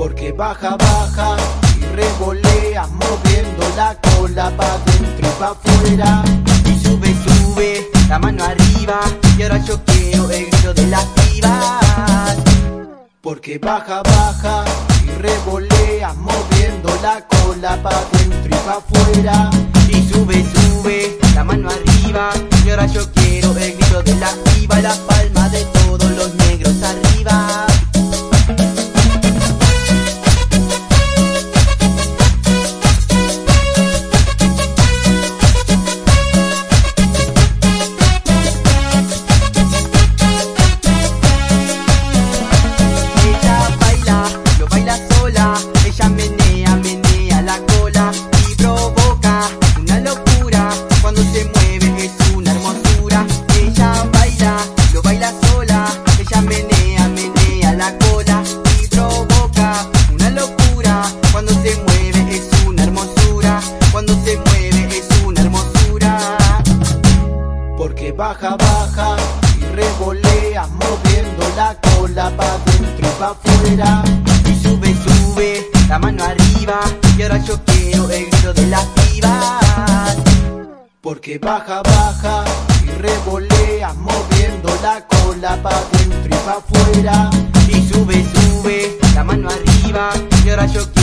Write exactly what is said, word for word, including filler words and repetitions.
Porque baja, baja y revolea, moviendo la cola pa' dentro y pa' afuera. Y sube, sube, la mano arriba, y ahora yo quiero el grito de las pibas. Porque baja, baja y revolea, moviendo la cola pa' dentro y pa' afuera. Y sube, sube, la mano arriba, y ahora yo quiero el grito de las pibas. La palma de todos los negros arriba. Ella menea, menea la cola y provoca una locura. Cuando se mueve es una hermosura. Ella baila, lo baila sola. Ella menea, menea la cola y provoca una locura. Cuando se mueve es una hermosura. Cuando se mueve es una hermosura. Porque baja, baja y revolea, moviendo la cola pa' dentro y pa' afuera. Y sube, sube, la mano arriba, y ahora yo quiero el grito de las pibas. Porque baja, baja y revolea, moviendo la cola pa' dentro y pa' afuera. Y sube, sube, la mano arriba, y ahora yo quiero